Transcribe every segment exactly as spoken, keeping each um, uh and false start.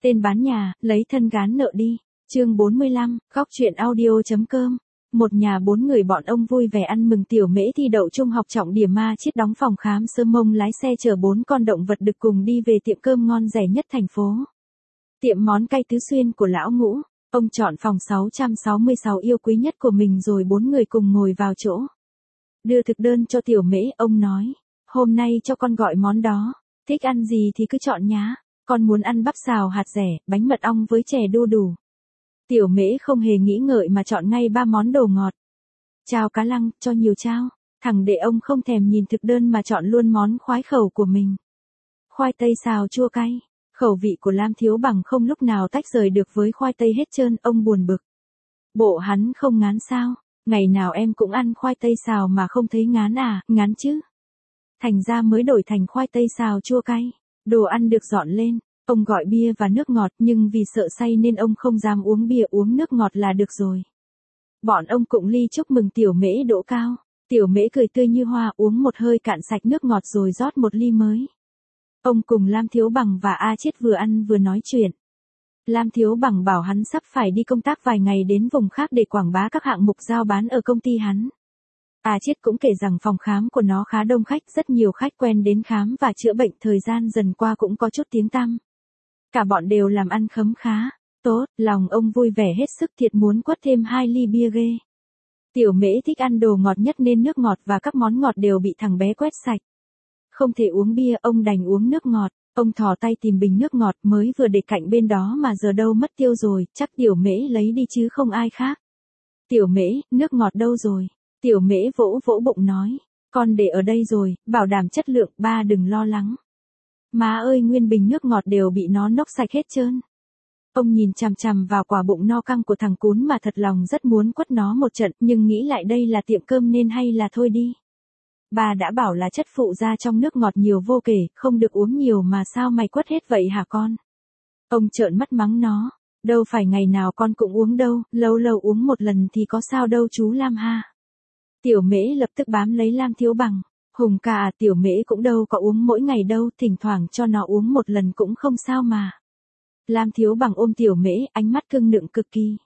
Tên bán nhà, lấy thân gán nợ đi. Chương bốn mươi lăm, góc truyện audio.com. Một nhà bốn người bọn ông vui vẻ ăn mừng Tiểu Mễ thi đậu trung học trọng điểm, Ma Chiết đóng phòng khám sơ mông, lái xe chở bốn con động vật đực cùng đi về tiệm cơm ngon rẻ nhất thành phố. Tiệm món cay Tứ Xuyên của lão Ngũ. Ông chọn phòng sáu trăm sáu mươi sáu yêu quý nhất của mình rồi bốn người cùng ngồi vào chỗ. Đưa thực đơn cho Tiểu Mễ, ông nói, hôm nay cho con gọi món đó, thích ăn gì thì cứ chọn nhá. Con muốn ăn bắp xào hạt dẻ, bánh mật ong với chè đu đủ. Tiểu Mễ không hề nghĩ ngợi mà chọn ngay ba món đồ ngọt. Chao cá lăng, cho nhiều chao. Thằng đệ ông không thèm nhìn thực đơn mà chọn luôn món khoái khẩu của mình. Khoai tây xào chua cay. Khẩu vị của Lam Thiếu Bằng không lúc nào tách rời được với khoai tây hết trơn, ông buồn bực. Bộ hắn không ngán sao? Ngày nào em cũng ăn khoai tây xào mà không thấy ngán à? Ngán chứ. Thành ra mới đổi thành khoai tây xào chua cay. Đồ ăn được dọn lên, ông gọi bia và nước ngọt, nhưng vì sợ say nên ông không dám uống bia, uống nước ngọt là được rồi. Bọn ông cụng ly chúc mừng Tiểu Mễ đỗ cao. Tiểu Mễ cười tươi như hoa, uống một hơi cạn sạch nước ngọt rồi rót một ly mới. Ông cùng Lam Thiếu Bằng và A Chiết vừa ăn vừa nói chuyện. Lam Thiếu Bằng bảo hắn sắp phải đi công tác vài ngày đến vùng khác để quảng bá các hạng mục giao bán ở công ty hắn. A Chiết cũng kể rằng phòng khám của nó khá đông khách, rất nhiều khách quen đến khám và chữa bệnh, thời gian dần qua cũng có chút tiếng tăm. Cả bọn đều làm ăn khấm khá, tốt, lòng ông vui vẻ hết sức, thiệt muốn quất thêm hai ly bia ghê. Tiểu Mễ thích ăn đồ ngọt nhất nên nước ngọt và các món ngọt đều bị thằng bé quét sạch. Không thể uống bia, ông đành uống nước ngọt. Ông thò tay tìm bình nước ngọt mới vừa để cạnh bên đó mà giờ đâu mất tiêu rồi, chắc Tiểu Mễ lấy đi chứ không ai khác. Tiểu Mễ, nước ngọt đâu rồi? Tiểu Mễ vỗ vỗ bụng nói, con để ở đây rồi, bảo đảm chất lượng, ba đừng lo lắng. Má ơi, nguyên bình nước ngọt đều bị nó nốc sạch hết trơn. Ông nhìn chằm chằm vào quả bụng no căng của thằng cún mà thật lòng rất muốn quất nó một trận, nhưng nghĩ lại đây là tiệm cơm nên hay là thôi đi. Bà đã bảo là chất phụ ra trong nước ngọt nhiều vô kể, không được uống nhiều mà sao mày quất hết vậy hả con? Ông trợn mắt mắng nó, đâu phải ngày nào con cũng uống đâu, lâu lâu uống một lần thì có sao đâu chú Lam ha. Tiểu Mễ lập tức bám lấy Lam Thiếu Bằng, Hùng ca à, Tiểu Mễ cũng đâu có uống mỗi ngày đâu, thỉnh thoảng cho nó uống một lần cũng không sao mà. Lam Thiếu Bằng ôm Tiểu Mễ, ánh mắt cưng nựng cực kỳ.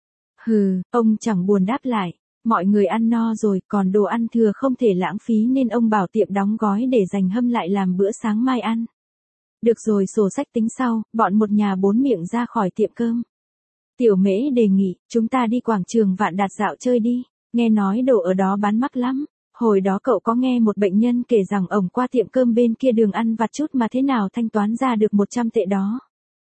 Hừ, ông chẳng buồn đáp lại. Mọi người ăn no rồi, còn đồ ăn thừa không thể lãng phí nên ông bảo tiệm đóng gói để dành hâm lại làm bữa sáng mai ăn. Được rồi, sổ sách tính sau, bọn một nhà bốn miệng ra khỏi tiệm cơm. Tiểu Mễ đề nghị, chúng ta đi quảng trường Vạn Đạt dạo chơi đi, nghe nói đồ ở đó bán mắc lắm. Hồi đó cậu có nghe một bệnh nhân kể rằng ổng qua tiệm cơm bên kia đường ăn vặt chút mà thế nào thanh toán ra được một trăm tệ đó.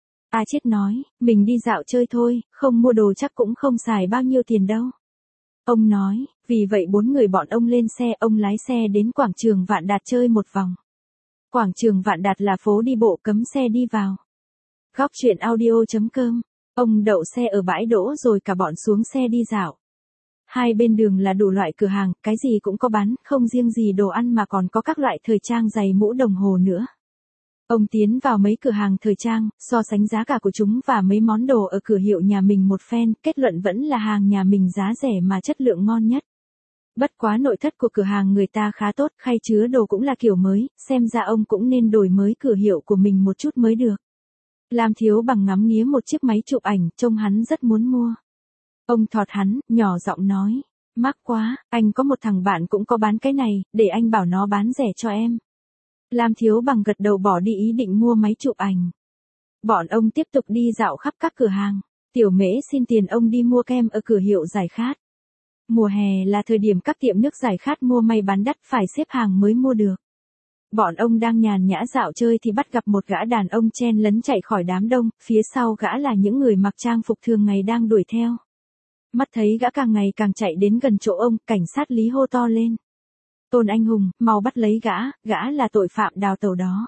A Chiết nói, mình đi dạo chơi thôi, không mua đồ chắc cũng không xài bao nhiêu tiền đâu. Ông nói, vì vậy bốn người bọn ông lên xe, ông lái xe đến quảng trường Vạn Đạt chơi một vòng. Quảng trường Vạn Đạt là phố đi bộ cấm xe đi vào. Góc truyện audio.com. Ông đậu xe ở bãi đỗ rồi cả bọn xuống xe đi dạo. Hai bên đường là đủ loại cửa hàng, cái gì cũng có bán, không riêng gì đồ ăn mà còn có các loại thời trang, giày, mũ, đồng hồ nữa. Ông tiến vào mấy cửa hàng thời trang, so sánh giá cả của chúng và mấy món đồ ở cửa hiệu nhà mình một phen, kết luận vẫn là hàng nhà mình giá rẻ mà chất lượng ngon nhất. Bất quá nội thất của cửa hàng người ta khá tốt, khay chứa đồ cũng là kiểu mới, xem ra ông cũng nên đổi mới cửa hiệu của mình một chút mới được. Lam Thiếu Bằng ngắm nghía một chiếc máy chụp ảnh, trông hắn rất muốn mua. Ông thọt hắn, nhỏ giọng nói, mắc quá, anh có một thằng bạn cũng có bán cái này, để anh bảo nó bán rẻ cho em. Lam Thiếu Bằng gật đầu bỏ đi ý định mua máy chụp ảnh. Bọn ông tiếp tục đi dạo khắp các cửa hàng. Tiểu Mễ xin tiền ông đi mua kem ở cửa hiệu giải khát. Mùa hè là thời điểm các tiệm nước giải khát mua may bán đắt, phải xếp hàng mới mua được. Bọn ông đang nhàn nhã dạo chơi thì bắt gặp một gã đàn ông chen lấn chạy khỏi đám đông, phía sau gã là những người mặc trang phục thường ngày đang đuổi theo. Mắt thấy gã càng ngày càng chạy đến gần chỗ ông, cảnh sát Lý hô to lên. Tôn Anh Hùng, mau bắt lấy gã, gã là tội phạm đào tẩu đó.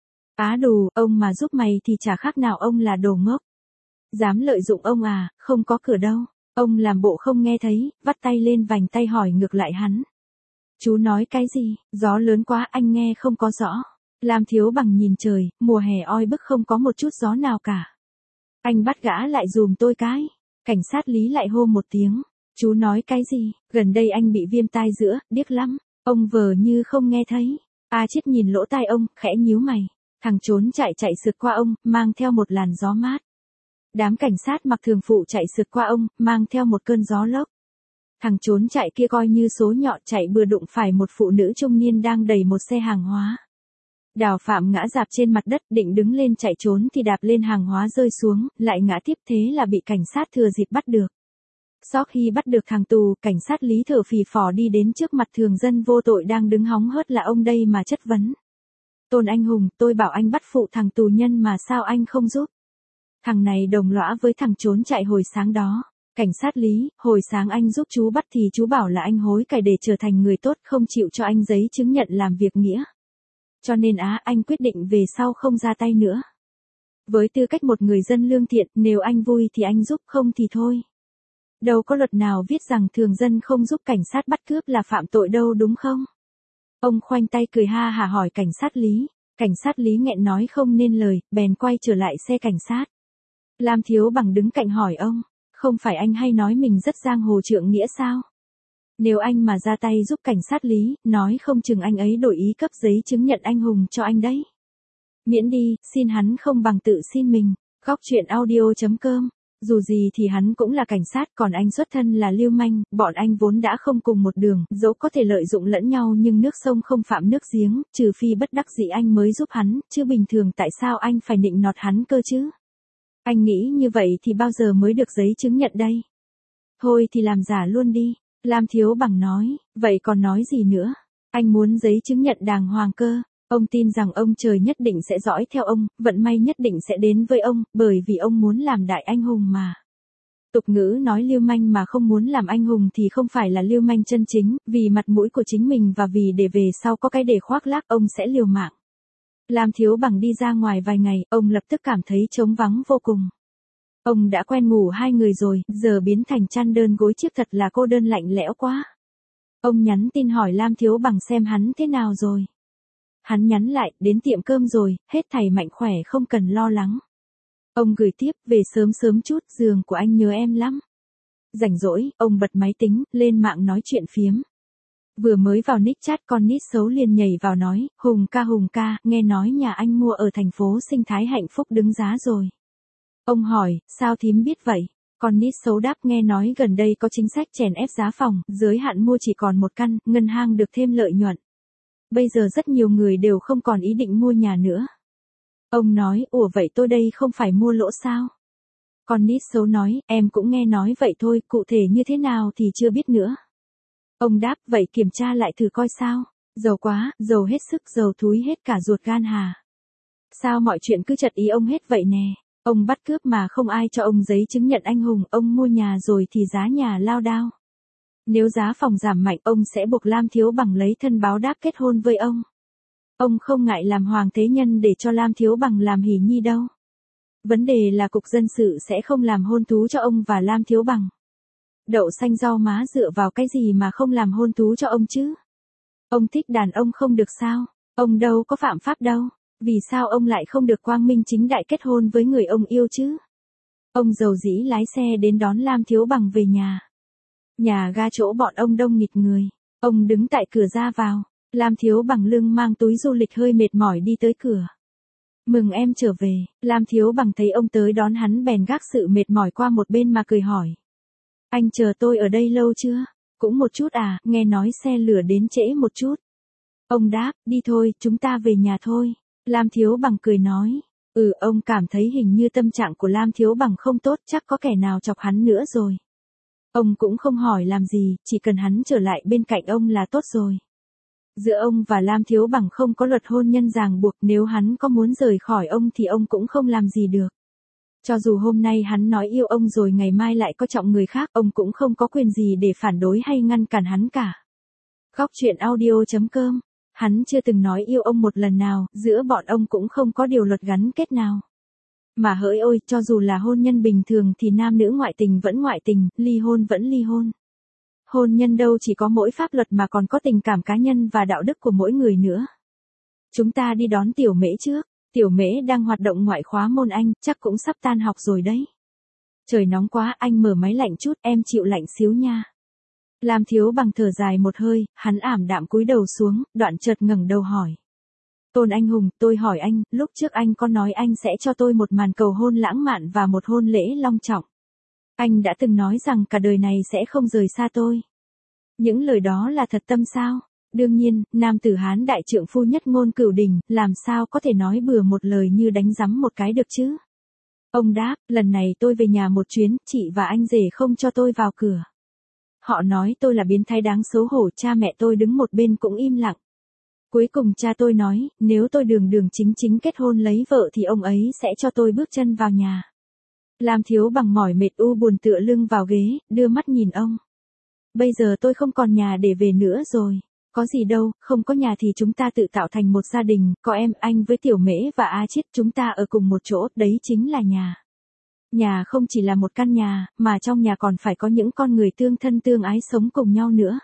Á đù, ông mà giúp mày thì chả khác nào ông là đồ ngốc. Dám lợi dụng ông à, không có cửa đâu. Ông làm bộ không nghe thấy, vắt tay lên vành tay hỏi ngược lại hắn. Chú nói cái gì, gió lớn quá anh nghe không có rõ. Lam Thiếu Bằng nhìn trời, mùa hè oi bức không có một chút gió nào cả. Anh bắt gã lại dùm tôi cái. Cảnh sát Lý lại hô một tiếng. Chú nói cái gì, gần đây anh bị viêm tai giữa, điếc lắm. Ông vờ như không nghe thấy. A Chiết nhìn lỗ tai ông, khẽ nhíu mày. Thằng trốn chạy chạy sượt qua ông, mang theo một làn gió mát. Đám cảnh sát mặc thường phụ chạy sượt qua ông, mang theo một cơn gió lốc. Thằng trốn chạy kia coi như số nhọn chạy bừa đụng phải một phụ nữ trung niên đang đẩy một xe hàng hóa. Đào Phạm ngã rạp trên mặt đất định đứng lên chạy trốn thì đạp lên hàng hóa rơi xuống, lại ngã tiếp thế là bị cảnh sát thừa dịp bắt được. Sau khi bắt được thằng tù, cảnh sát Lý thở phì phò đi đến trước mặt thường dân vô tội đang đứng hóng hớt là ông đây mà chất vấn. Tôn Anh Hùng, tôi bảo anh bắt phụ thằng tù nhân mà sao anh không giúp? Thằng này đồng lõa với thằng trốn chạy hồi sáng đó. Cảnh sát Lý, hồi sáng anh giúp chú bắt thì chú bảo là anh hối cải để trở thành người tốt, không chịu cho anh giấy chứng nhận làm việc nghĩa. Cho nên á, anh quyết định về sau không ra tay nữa. Với tư cách một người dân lương thiện, nếu anh vui thì anh giúp, không thì thôi. Đâu có luật nào viết rằng thường dân không giúp cảnh sát bắt cướp là phạm tội đâu đúng không? Ông khoanh tay cười ha hả hỏi cảnh sát Lý. Cảnh sát Lý nghẹn nói không nên lời, bèn quay trở lại xe cảnh sát. Lam Thiếu Bằng đứng cạnh hỏi ông, không phải anh hay nói mình rất giang hồ trượng nghĩa sao? Nếu anh mà ra tay giúp cảnh sát Lý, nói không chừng anh ấy đổi ý cấp giấy chứng nhận anh hùng cho anh đấy. Miễn đi, xin hắn không bằng tự xin mình. Góc truyện audio chấm com. Dù gì thì hắn cũng là cảnh sát, còn anh xuất thân là lưu manh, bọn anh vốn đã không cùng một đường, dẫu có thể lợi dụng lẫn nhau nhưng nước sông không phạm nước giếng, trừ phi bất đắc dĩ anh mới giúp hắn, chứ bình thường tại sao anh phải nịnh nọt hắn cơ chứ? Anh nghĩ như vậy thì bao giờ mới được giấy chứng nhận đây? Thôi thì làm giả luôn đi. Lam Thiếu Bằng nói, vậy còn nói gì nữa? Anh muốn giấy chứng nhận đàng hoàng cơ. Ông tin rằng ông trời nhất định sẽ dõi theo ông, vận may nhất định sẽ đến với ông, bởi vì ông muốn làm đại anh hùng mà. Tục ngữ nói lưu manh mà không muốn làm anh hùng thì không phải là lưu manh chân chính, vì mặt mũi của chính mình và vì để về sau có cái để khoác lác ông sẽ liều mạng. Lam Thiếu Bằng đi ra ngoài vài ngày, ông lập tức cảm thấy trống vắng vô cùng. Ông đã quen ngủ hai người rồi, giờ biến thành chăn đơn gối chiếc thật là cô đơn lạnh lẽo quá. Ông nhắn tin hỏi Lam Thiếu Bằng xem hắn thế nào rồi. Hắn nhắn lại, đến tiệm cơm rồi, hết thảy mạnh khỏe không cần lo lắng. Ông gửi tiếp, về sớm sớm chút, giường của anh nhớ em lắm. Rảnh rỗi, ông bật máy tính, lên mạng nói chuyện phiếm. Vừa mới vào nick chat con nít xấu liền nhảy vào nói, Hùng ca Hùng ca, nghe nói nhà anh mua ở thành phố sinh thái hạnh phúc đứng giá rồi. Ông hỏi, sao thím biết vậy? Con nít xấu đáp nghe nói gần đây có chính sách chèn ép giá phòng, giới hạn mua chỉ còn một căn, ngân hàng được thêm lợi nhuận. Bây giờ rất nhiều người đều không còn ý định mua nhà nữa. Ông nói, ủa vậy tôi đây không phải mua lỗ sao? Con nít xấu nói, em cũng nghe nói vậy thôi, cụ thể như thế nào thì chưa biết nữa. Ông đáp, vậy kiểm tra lại thử coi sao? Giàu quá, giàu hết sức, giàu thúi hết cả ruột gan hà. Sao mọi chuyện cứ chật ý ông hết vậy nè? Ông bắt cướp mà không ai cho ông giấy chứng nhận anh hùng, ông mua nhà rồi thì giá nhà lao đao. Nếu giá phòng giảm mạnh, ông sẽ buộc Lam Thiếu Bằng lấy thân báo đáp kết hôn với ông. Ông không ngại làm hoàng thế nhân để cho Lam Thiếu Bằng làm hỷ nhi đâu. Vấn đề là cục dân sự sẽ không làm hôn thú cho ông và Lam Thiếu Bằng. Đậu xanh rau má dựa vào cái gì mà không làm hôn thú cho ông chứ? Ông thích đàn ông không được sao? Ông đâu có phạm pháp đâu. Vì sao ông lại không được quang minh chính đại kết hôn với người ông yêu chứ? Ông dầu dĩ lái xe đến đón Lam Thiếu Bằng về nhà. Nhà ga chỗ bọn ông đông nghịt người. Ông đứng tại cửa ra vào. Lam Thiếu Bằng lưng mang túi du lịch hơi mệt mỏi đi tới cửa. Mừng em trở về. Lam Thiếu Bằng thấy ông tới đón hắn bèn gác sự mệt mỏi qua một bên mà cười hỏi. Anh chờ tôi ở đây lâu chưa? Cũng một chút à, nghe nói xe lửa đến trễ một chút. Ông đáp, đi thôi, chúng ta về nhà thôi. Lam Thiếu Bằng cười nói. Ừ, ông cảm thấy hình như tâm trạng của Lam Thiếu Bằng không tốt, chắc có kẻ nào chọc hắn nữa rồi. Ông cũng không hỏi làm gì, chỉ cần hắn trở lại bên cạnh ông là tốt rồi. Giữa ông và Lam Thiếu Bằng không có luật hôn nhân ràng buộc, nếu hắn có muốn rời khỏi ông thì ông cũng không làm gì được. Cho dù hôm nay hắn nói yêu ông rồi ngày mai lại có trọng người khác, ông cũng không có quyền gì để phản đối hay ngăn cản hắn cả. Góc truyện audio chấm com. Hắn chưa từng nói yêu ông một lần nào, giữa bọn ông cũng không có điều luật gắn kết nào. Mà hỡi ôi, cho dù là hôn nhân bình thường thì nam nữ ngoại tình vẫn ngoại tình, ly hôn vẫn ly hôn. Hôn nhân đâu chỉ có mỗi pháp luật mà còn có tình cảm cá nhân và đạo đức của mỗi người nữa. Chúng ta đi đón Tiểu Mễ trước. Tiểu Mễ đang hoạt động ngoại khóa môn Anh, chắc cũng sắp tan học rồi đấy. Trời nóng quá, anh mở máy lạnh chút, em chịu lạnh xíu nha. Lam Thiếu Bằng thở dài một hơi, hắn ảm đạm cúi đầu xuống, đoạn chợt ngẩng đầu hỏi. Tôn Anh Hùng, tôi hỏi anh, lúc trước anh có nói anh sẽ cho tôi một màn cầu hôn lãng mạn và một hôn lễ long trọng. Anh đã từng nói rằng cả đời này sẽ không rời xa tôi. Những lời đó là thật tâm sao? Đương nhiên, nam tử Hán đại trượng phu nhất ngôn cửu đình, làm sao có thể nói bừa một lời như đánh rắm một cái được chứ? Ông đáp, lần này tôi về nhà một chuyến, chị và anh rể không cho tôi vào cửa. Họ nói tôi là biến thái đáng xấu hổ, cha mẹ tôi đứng một bên cũng im lặng. Cuối cùng cha tôi nói, nếu tôi đường đường chính chính kết hôn lấy vợ thì ông ấy sẽ cho tôi bước chân vào nhà. Lam Thiếu Bằng mỏi mệt u buồn tựa lưng vào ghế, đưa mắt nhìn ông. Bây giờ tôi không còn nhà để về nữa rồi. Có gì đâu, không có nhà thì chúng ta tự tạo thành một gia đình, có em, anh với Tiểu Mễ và A Chiết chúng ta ở cùng một chỗ, đấy chính là nhà. Nhà không chỉ là một căn nhà, mà trong nhà còn phải có những con người tương thân tương ái sống cùng nhau nữa.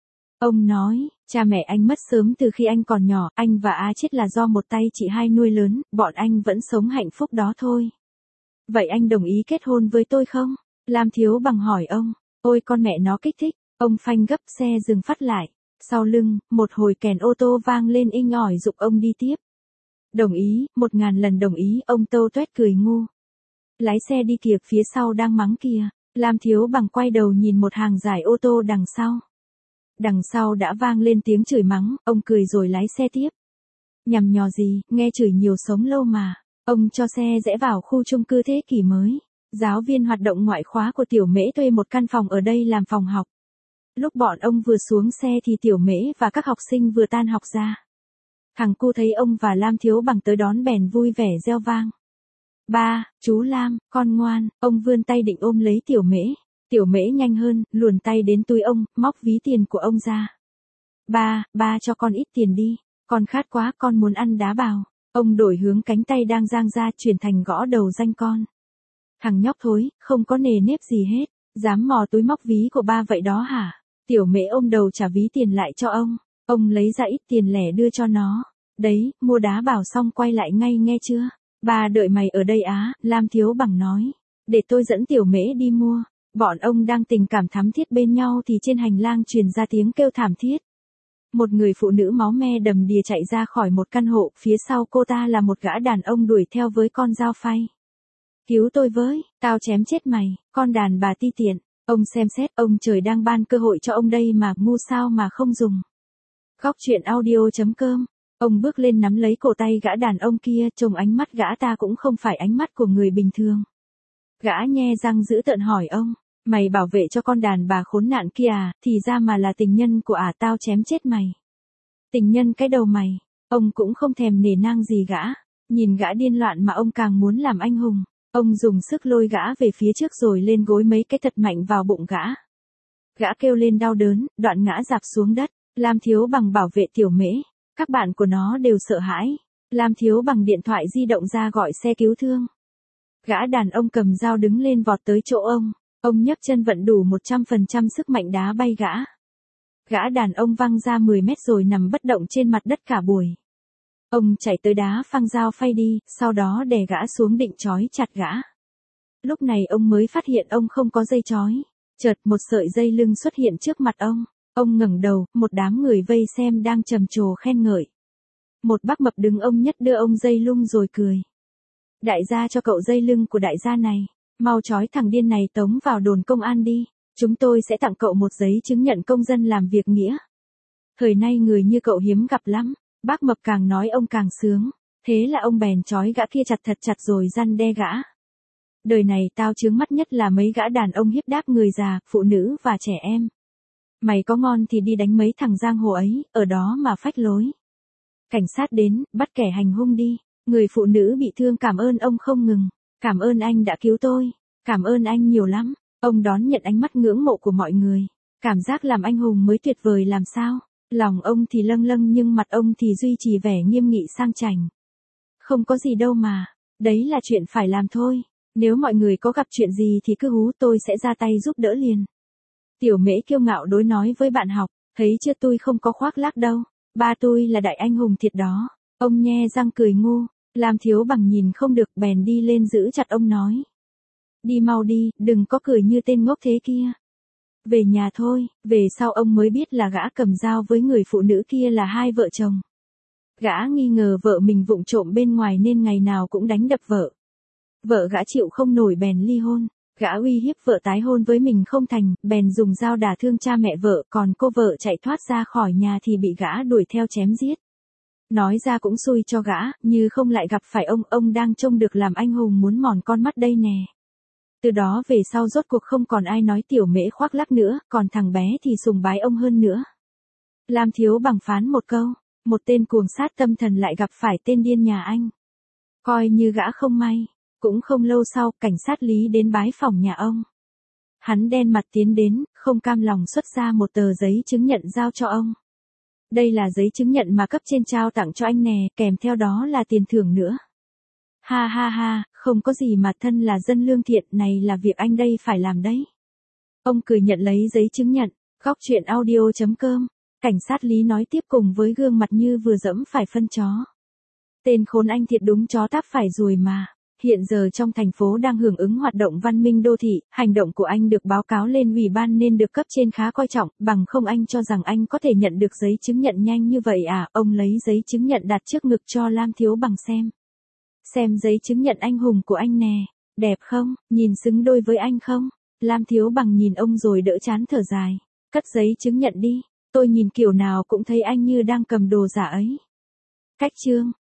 Ông nói, cha mẹ anh mất sớm từ khi anh còn nhỏ, anh và A Chiết là do một tay chị hai nuôi lớn, bọn anh vẫn sống hạnh phúc đó thôi. Vậy anh đồng ý kết hôn với tôi không? Lam Thiếu Bằng hỏi ông. Ôi con mẹ nó kích thích, ông phanh gấp xe dừng phát lại. Sau lưng, một hồi kèn ô tô vang lên inh ỏi giục ông đi tiếp. Đồng ý, một ngàn lần đồng ý, ông tâu tuét cười ngu. Lái xe đi kìa, phía sau đang mắng kìa. Lam Thiếu Bằng quay đầu nhìn một hàng dài ô tô đằng sau. Đằng sau đã vang lên tiếng chửi mắng, ông cười rồi lái xe tiếp. Nhằm nhò gì, nghe chửi nhiều sống lâu mà. Ông cho xe rẽ vào khu chung cư thế kỷ mới. Giáo viên hoạt động ngoại khóa của Tiểu Mễ thuê một căn phòng ở đây làm phòng học. Lúc bọn ông vừa xuống xe thì Tiểu Mễ và các học sinh vừa tan học ra. Thằng cu thấy ông và Lam Thiếu Bằng tới đón bèn vui vẻ reo vang. Ba, chú Lam, con ngoan, ông vươn tay định ôm lấy Tiểu Mễ. Tiểu Mễ nhanh hơn, luồn tay đến túi ông, móc ví tiền của ông ra. Ba, ba cho con ít tiền đi, con khát quá, con muốn ăn đá bào. Ông đổi hướng cánh tay đang giang ra chuyển thành gõ đầu danh con. Thằng nhóc thối, không có nề nếp gì hết, dám mò túi móc ví của ba vậy đó hả? Tiểu Mễ ôm đầu trả ví tiền lại cho ông, ông lấy ra ít tiền lẻ đưa cho nó. Đấy, mua đá bảo xong quay lại ngay nghe chưa? Ba đợi mày ở đây á, Lam Thiếu Bằng nói. Để tôi dẫn Tiểu Mễ đi mua. Bọn ông đang tình cảm thắm thiết bên nhau thì trên hành lang truyền ra tiếng kêu thảm thiết. Một người phụ nữ máu me đầm đìa chạy ra khỏi một căn hộ, phía sau cô ta là một gã đàn ông đuổi theo với con dao phay. Cứu tôi với, tao chém chết mày, con đàn bà ti tiện. Ông xem xét, ông trời đang ban cơ hội cho ông đây mà, ngu sao mà không dùng. Góc truyện audio chấm com. Ông bước lên nắm lấy cổ tay gã đàn ông kia, trông ánh mắt gã ta cũng không phải ánh mắt của người bình thường. Gã nhe răng dữ tợn hỏi ông, mày bảo vệ cho con đàn bà khốn nạn kia à, thì ra mà là tình nhân của ả à, tao chém chết mày. Tình nhân cái đầu mày, ông cũng không thèm nể nang gì gã, nhìn gã điên loạn mà ông càng muốn làm anh hùng. Ông dùng sức lôi gã về phía trước rồi lên gối mấy cái thật mạnh vào bụng gã. Gã kêu lên đau đớn, đoạn ngã rạp xuống đất. Lam Thiếu Bằng bảo vệ Tiểu Mễ, các bạn của nó đều sợ hãi. Lam Thiếu Bằng điện thoại di động ra gọi xe cứu thương. Gã đàn ông cầm dao đứng lên vọt tới chỗ ông. Ông nhấc chân vận đủ một trăm phần trăm sức mạnh đá bay gã. Gã đàn ông văng ra mười mét rồi nằm bất động trên mặt đất cả buổi. Ông chạy tới đá phăng dao phay đi, sau đó đè gã xuống định trói chặt gã. Lúc này ông mới phát hiện ông không có dây trói. Chợt một sợi dây lưng xuất hiện trước mặt ông. Ông ngẩng đầu, một đám người vây xem đang trầm trồ khen ngợi. Một bác mập đứng ông nhất đưa ông dây lưng rồi cười. Đại gia cho cậu dây lưng của đại gia này, mau trói thằng điên này tống vào đồn công an đi, chúng tôi sẽ tặng cậu một giấy chứng nhận công dân làm việc nghĩa. Thời nay người như cậu hiếm gặp lắm, bác mập càng nói ông càng sướng, thế là ông bèn trói gã kia chặt thật chặt rồi răn đe gã. Đời này tao chướng mắt nhất là mấy gã đàn ông hiếp đáp người già, phụ nữ và trẻ em. Mày có ngon thì đi đánh mấy thằng giang hồ ấy, ở đó mà phách lối. Cảnh sát đến, bắt kẻ hành hung đi. Người phụ nữ bị thương cảm ơn ông không ngừng. Cảm ơn anh đã cứu tôi. Cảm ơn anh nhiều lắm. Ông đón nhận ánh mắt ngưỡng mộ của mọi người. Cảm giác làm anh hùng mới tuyệt vời làm sao. Lòng ông thì lâng lâng nhưng mặt ông thì duy trì vẻ nghiêm nghị sang chảnh. Không có gì đâu mà. Đấy là chuyện phải làm thôi. Nếu mọi người có gặp chuyện gì thì cứ hú, tôi sẽ ra tay giúp đỡ liền. Tiểu Mễ kiêu ngạo đối nói với bạn học. Thấy chưa, tôi không có khoác lác đâu. Ba tôi là đại anh hùng thiệt đó. Ông nhe răng cười ngu. Lam Thiếu Bằng nhìn không được bèn đi lên giữ chặt ông nói. Đi mau đi, đừng có cười như tên ngốc thế kia. Về nhà thôi. Về sau ông mới biết là gã cầm dao với người phụ nữ kia là hai vợ chồng. Gã nghi ngờ vợ mình vụng trộm bên ngoài nên ngày nào cũng đánh đập vợ. Vợ gã chịu không nổi bèn ly hôn. Gã uy hiếp vợ tái hôn với mình không thành, bèn dùng dao đả thương cha mẹ vợ, còn cô vợ chạy thoát ra khỏi nhà thì bị gã đuổi theo chém giết. Nói ra cũng xui cho gã, như không lại gặp phải ông, ông đang trông được làm anh hùng muốn mòn con mắt đây nè. Từ đó về sau rốt cuộc không còn ai nói tiểu mễ khoác lác nữa, còn thằng bé thì sùng bái ông hơn nữa. Lam Thiếu Bằng phán một câu, một tên cuồng sát tâm thần lại gặp phải tên điên nhà anh. Coi như gã không may, cũng không lâu sau, cảnh sát Lý đến bái phòng nhà ông. Hắn đen mặt tiến đến, không cam lòng xuất ra một tờ giấy chứng nhận giao cho ông. Đây là giấy chứng nhận mà cấp trên trao tặng cho anh nè, kèm theo đó là tiền thưởng nữa. Ha ha ha, không có gì mà thân là dân lương thiện, này là việc anh đây phải làm đấy. Ông cười nhận lấy giấy chứng nhận, góc chuyện audio chấm com. Cảnh sát Lý nói tiếp cùng với gương mặt như vừa dẫm phải phân chó. Tên khốn anh thiệt đúng chó táp phải ruồi mà. Hiện giờ trong thành phố đang hưởng ứng hoạt động văn minh đô thị, hành động của anh được báo cáo lên ủy ban nên được cấp trên khá coi trọng, bằng không anh cho rằng anh có thể nhận được giấy chứng nhận nhanh như vậy à. Ông lấy giấy chứng nhận đặt trước ngực cho Lam Thiếu Bằng xem. Xem giấy chứng nhận anh hùng của anh nè, đẹp không, nhìn xứng đôi với anh không? Lam Thiếu Bằng nhìn ông rồi đỡ chán thở dài. Cất giấy chứng nhận đi, tôi nhìn kiểu nào cũng thấy anh như đang cầm đồ giả ấy. Cách chương